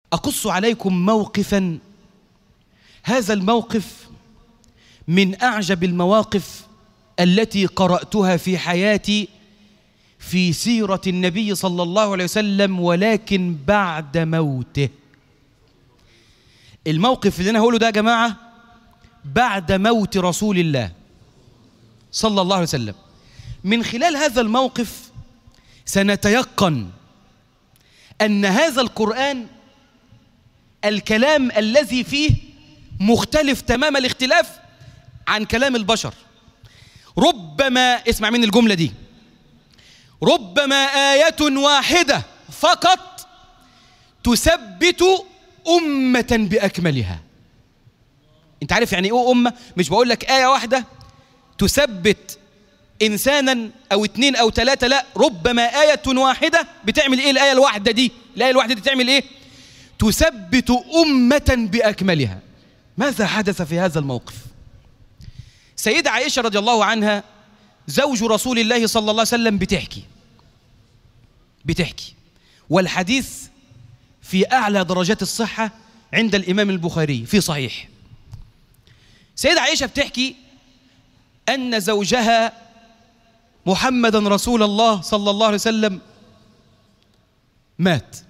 أقص عليكم موقفا، هذا الموقف من أعجب المواقف التي قرأتها في حياتي في سيرة النبي صلى الله عليه وسلم، ولكن بعد موته. الموقف اللي أنا هقوله ده يا جماعة بعد موت رسول الله صلى الله عليه وسلم. من خلال هذا الموقف سنتيقن أن هذا القرآن الكلام الذي فيه مختلف تمام الاختلاف عن كلام البشر. ربما، اسمع من الجملة دي، ربما آية واحدة فقط تثبت أمة بأكملها. انت عارف يعني ايه أمة؟ مش بقول لك آية واحدة تثبت إنسانا أو اتنين أو تلاتة، لا، ربما آية واحدة بتعمل إيه الآية الواحدة دي؟ الآية الواحدة دي تعمل إيه؟ تثبت أمة بأكملها. ماذا حدث في هذا الموقف؟ سيدة عائشة رضي الله عنها زوج رسول الله صلى الله عليه وسلم بتحكي والحديث في أعلى درجات الصحة عند الإمام البخاري في صحيح. سيدة عائشة بتحكي أن زوجها محمدا رسول الله صلى الله عليه وسلم مات،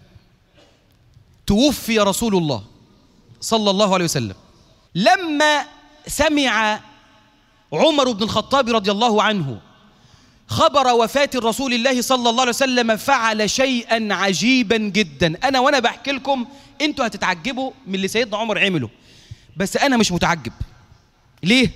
توفي رسول الله صلى الله عليه وسلم. لما سمع عمر بن الخطاب رضي الله عنه خبر وفاة رسول الله صلى الله عليه وسلم فعل شيئا عجيبا جدا. أنا وأنا بحكي لكم أنتوا هتتعجبوا من اللي سيدنا عمر عمله، بس أنا مش متعجب. ليه؟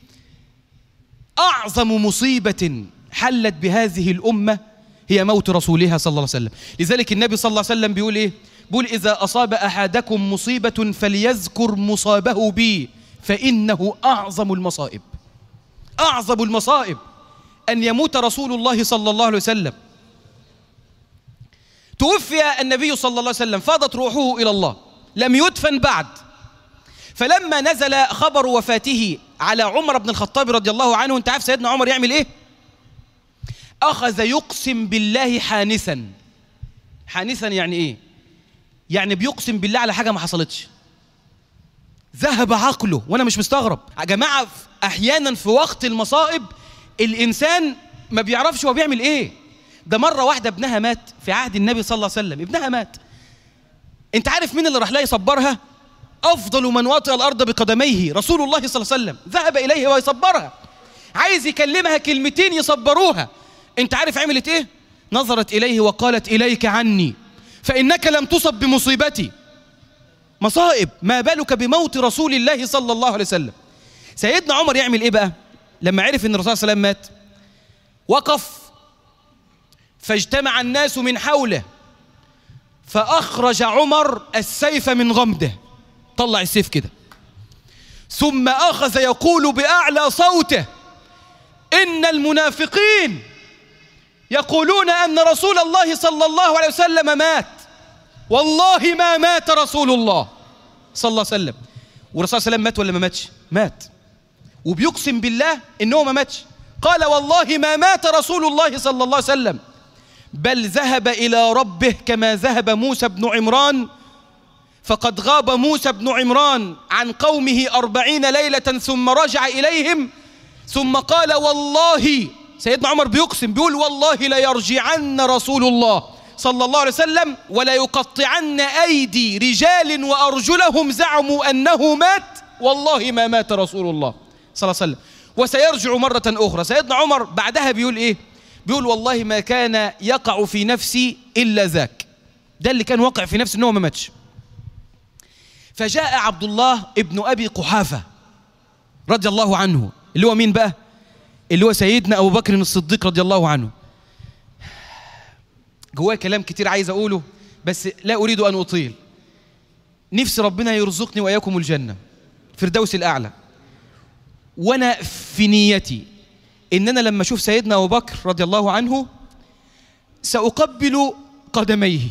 أعظم مصيبة حلت بهذه الأمة هي موت رسولها صلى الله عليه وسلم. لذلك النبي صلى الله عليه وسلم بيقول إيه؟ بيقول إذا أصاب أحدكم مصيبة فليذكر مصابه بي فإنه أعظم المصائب. أعظم المصائب أن يموت رسول الله صلى الله عليه وسلم. توفي النبي صلى الله عليه وسلم، فاضت روحه إلى الله، لم يدفن بعد. فلما نزل خبر وفاته على عمر بن الخطاب رضي الله عنه، انت عارف سيدنا عمر يعمل ايه؟ أخذ يقسم بالله حانثا. حانثا يعني ايه؟ يعني بيقسم بالله على حاجة ما حصلتش. ذهب عقله. وانا مش مستغرب يا جماعة، احيانا في وقت المصائب الانسان ما بيعرفش هو بيعمل ايه. ده مرة واحدة ابنها مات في عهد النبي صلى الله عليه وسلم، ابنها مات. انت عارف مين اللي راح لها يصبرها؟ أفضل من وطئ الأرض بقدميه رسول الله صلى الله عليه وسلم، ذهب إليه ويصبرها، عايز يكلمها كلمتين يصبروها. أنت عارف عملت إيه؟ نظرت إليه وقالت إليك عني فإنك لم تصب بمصيبتي. مصائب، ما بالك بموت رسول الله صلى الله عليه وسلم. سيدنا عمر يعمل إيه بقى؟ لما عرف أن الرسول صلى الله عليه وسلم مات وقف، فاجتمع الناس من حوله، فأخرج عمر السيف من غمده، طلع السيف كده، ثم أخذ يقول بأعلى صوته إن المنافقين يقولون أن رسول الله صلى الله عليه وسلم مات، والله ما مات رسول الله صلى الله عليه وسلم. والرسول صلى الله عليه وسلم مات ولا ما ماتش؟ مات، وبيقسم بالله إنه ما ماتش. قال والله ما مات رسول الله صلى الله عليه وسلم، بل ذهب إلى ربه كما ذهب موسى بن عمران، فقد غاب موسى بن عمران عن قومه 40 ليلة ثم رجع إليهم، ثم قال والله، سيدنا عمر بيقسم بيقول والله ليرجعن رسول الله صلى الله عليه وسلم ولا يقطعن أيدي رجال وأرجلهم زعموا أنه مات، والله ما مات رسول الله صلى الله عليه وسلم وسيرجع مرة أخرى. سيدنا عمر بعدها بيقول إيه؟ بيقول والله ما كان يقع في نفسي إلا ذاك، ده اللي كان واقع في نفسي إنه ما ماتش. فجاء عبد الله ابن أبي قحافة رضي الله عنه، اللي هو مين بقى؟ اللي هو سيدنا أبو بكر الصديق رضي الله عنه. جواه كلام كتير عايز أقوله بس لا أريد أن أطيل. نفسي ربنا يرزقني وإياكم الجنة فردوس الأعلى، وأنا في نيتي إن أنا لما أشوف سيدنا أبو بكر رضي الله عنه سأقبل قدميه،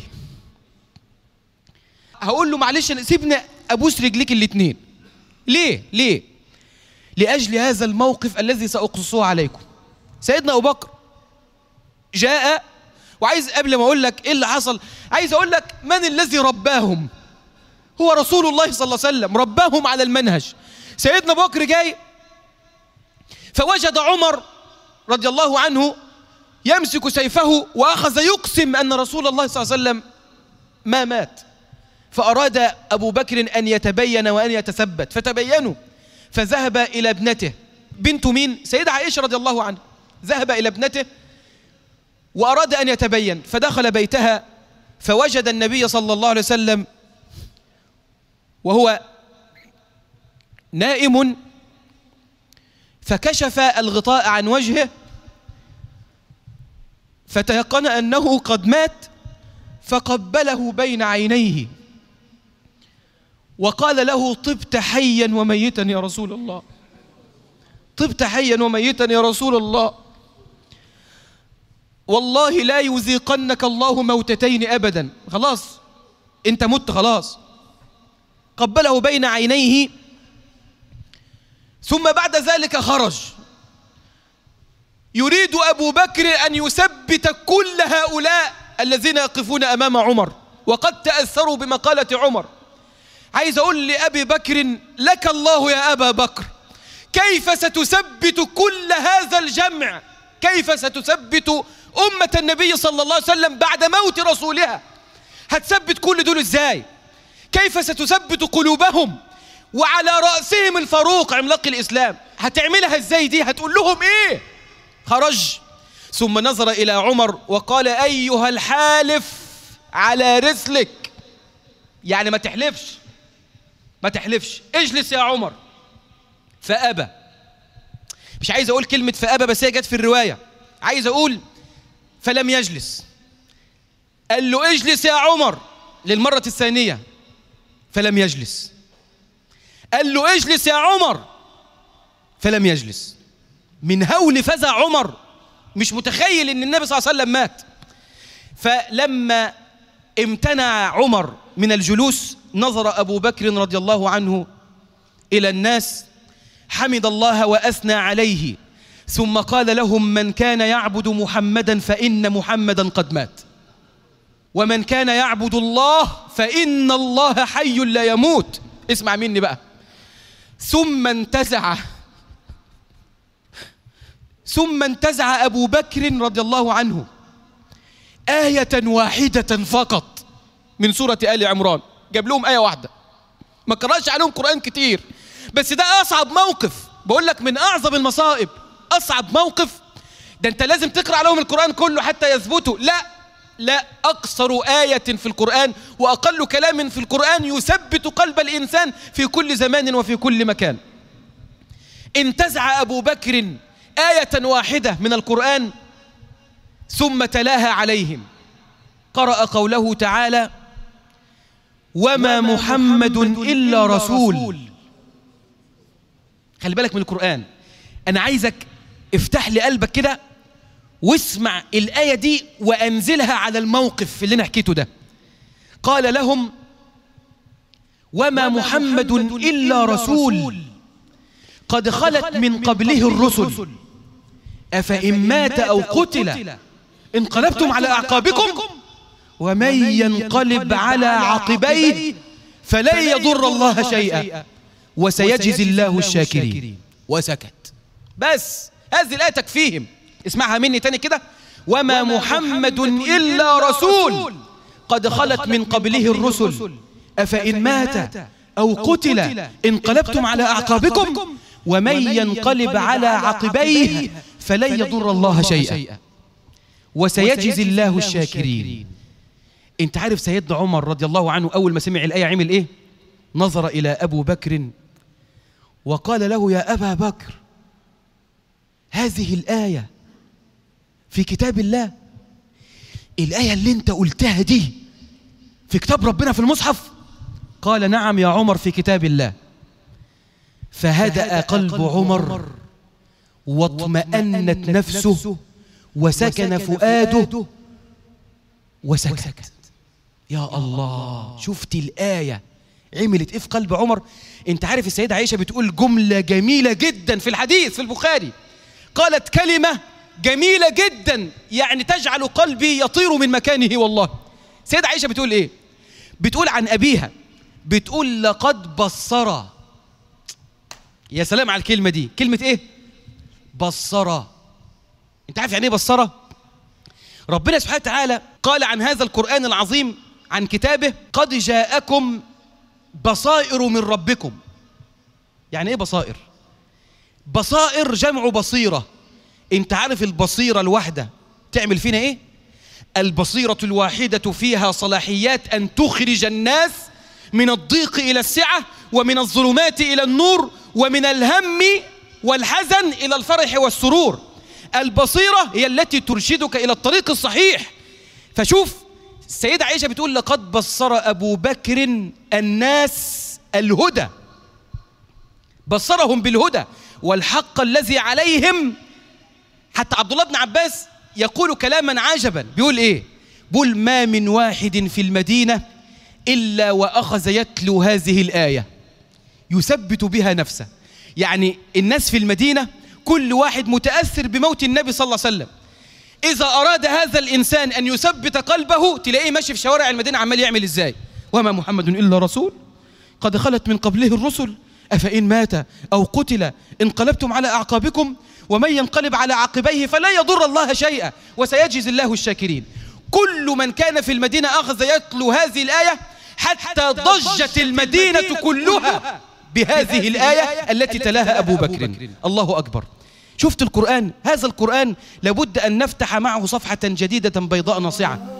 هقول له معلش سيبني أبوس رجليك الاتنين. ليه؟ لأجل هذا الموقف الذي سأقصه عليكم. سيدنا أبو بكر جاء، وعايز قبل ما أقول لك إيه اللي حصل عايز أقول لك من الذي رباهم. هو رسول الله صلى الله عليه وسلم رباهم على المنهج. سيدنا أبو بكر جاي فوجد عمر رضي الله عنه يمسك سيفه وأخذ يقسم أن رسول الله صلى الله عليه وسلم ما مات. فأراد أبو بكر أن يتبين وأن يتثبت فتبينوا، فذهب إلى ابنته. بنت مين؟ سيدة عائشة رضي الله عنها. ذهب إلى ابنته وأراد أن يتبين، فدخل بيتها فوجد النبي صلى الله عليه وسلم وهو نائم، فكشف الغطاء عن وجهه فتيقن أنه قد مات، فقبله بين عينيه وقال له: طبت حيا وميتا يا رسول الله، طبت حيا وميتا يا رسول الله، والله لا يذيقنك الله موتتين أبدا، خلاص أنت مت خلاص. قبله بين عينيه، ثم بعد ذلك خرج يريد أبو بكر أن يثبت كل هؤلاء الذين يقفون أمام عمر وقد تأثروا بمقالة عمر. عايز أقول لأبي بكر: لك الله يا أبا بكر، كيف ستثبت كل هذا الجمع؟ كيف ستثبت أمة النبي صلى الله عليه وسلم بعد موت رسولها؟ هتثبت كل دول إزاي؟ كيف ستثبت قلوبهم وعلى رأسهم الفاروق عملاق الإسلام؟ هتعملها إزاي دي؟ هتقول لهم إيه؟ خرج ثم نظر إلى عمر وقال: أيها الحالف على رسلك، يعني ما تحلفش، ما تحلفش، اجلس يا عمر. فأبى. مش عايز أقول كلمة فأبى بس هي جت في الرواية، عايز أقول فلم يجلس. قال له: اجلس يا عمر للمرة الثانية، فلم يجلس. قال له: اجلس يا عمر، فلم يجلس. من هول فزع عمر، مش متخيل ان النبي صلى الله عليه وسلم مات. فلما امتنع عمر من الجلوس نظر أبو بكر رضي الله عنه إلى الناس، حمد الله وأثنى عليه، ثم قال لهم: من كان يعبد محمدا فإن محمدا قد مات، ومن كان يعبد الله فإن الله حي لا يموت. اسمع مني بقى. ثم انتزع أبو بكر رضي الله عنه آية واحدة فقط من سورة آل عمران. جاب لهم آية واحدة، ما قرأش عليهم قرآن كتير، بس ده أصعب موقف. بقول لك من أعظم المصائب، أصعب موقف ده أنت لازم تقرأ عليهم القرآن كله حتى يثبتوا. لا، أقصر آية في القرآن وأقل كلام في القرآن يثبت قلب الإنسان في كل زمان وفي كل مكان. انتزع أبو بكر آية واحدة من القرآن ثم تلاها عليهم. قرأ قوله تعالى: وما محمد إلا رسول. خلي بالك من القرآن، أنا عايزك افتح لي قلبك كده واسمع الآية دي وأنزلها على الموقف اللي أنا حكيته ده. قال لهم: وما محمد إلا رسول قد خلت من قبله الرسل أفإن مات أو قتل انقلبتم على أعقابكم ومن ينقلب على عقبيه فلن يضر الله شيئا وسيجزي الله الشاكرين. وسكت. بس هذه الآية تكفيهم. اسمعها مني تاني كده: وما محمد إلا رسول قد خلت من قبله الرسل أفإن مات أو قتل انقلبتم على أعقابكم ومن ينقلب على عقبيه فلن يضر الله شيئا وسيجزي الله الشاكرين. انت عارف سيدنا عمر رضي الله عنه أول ما سمع الآية عمل إيه؟ نظر إلى أبو بكر وقال له: يا أبا بكر، هذه الآية في كتاب الله؟ الآية اللي انت قلتها دي في كتاب ربنا في المصحف؟ قال: نعم يا عمر، في كتاب الله. فهدأ قلب عمر واطمأنت نفسه وسكن فؤاده وسكت. يا الله، شفت الآية عملت إيه في قلب عمر؟ انت عارف السيدة عائشة بتقول جملة جميلة جدا في الحديث في البخاري، قالت كلمة جميلة جدا يعني تجعل قلبي يطير من مكانه. والله السيدة عائشة بتقول إيه؟ بتقول عن أبيها: بتقول لقد بصر. يا سلام على الكلمة دي، كلمة ايه؟ بصر. انت عارف يعني ايه بصر؟ ربنا سبحانه وتعالى قال عن هذا القرآن العظيم، عن كتابه: قد جاءكم بصائر من ربكم. يعني ايه بصائر؟ بصائر جمع بصيرة. انت عارف البصيرة الواحدة تعمل فينا ايه؟ البصيرة الواحدة فيها صلاحيات أن تخرج الناس من الضيق إلى السعة، ومن الظلمات إلى النور، ومن الهم والحزن إلى الفرح والسرور. البصيرة هي التي ترشدك إلى الطريق الصحيح. فشوف السيدة عائشة بتقول: لقد بصر أبو بكر الناس الهدى، بصرهم بالهدى والحق الذي عليهم. حتى عبد الله بن عباس يقول كلاما عجبا، بيقول ايه؟ بيقول: ما من واحد في المدينة إلا وأخذ يتلو هذه الآية يثبت بها نفسه. يعني الناس في المدينة كل واحد متأثر بموت النبي صلى الله عليه وسلم. إذا أراد هذا الإنسان أن يثبت قلبه تلاقيه ماشي في شوارع المدينة عمال يعمل إزاي؟ وما محمد إلا رسول قد خلت من قبله الرسل أفإن مات أو قتل انقلبتم على أعقابكم ومن ينقلب على عقبيه فلا يضر الله شيئا وسيجزي الله الشاكرين. كل من كان في المدينة أخذ يتلو هذه الآية حتى ضجت المدينة كلها بهذه الآية التي تلاها أبو بكر. الله أكبر. شفت القرآن؟ هذا القرآن لابد أن نفتح معه صفحة جديدة بيضاء ناصعة.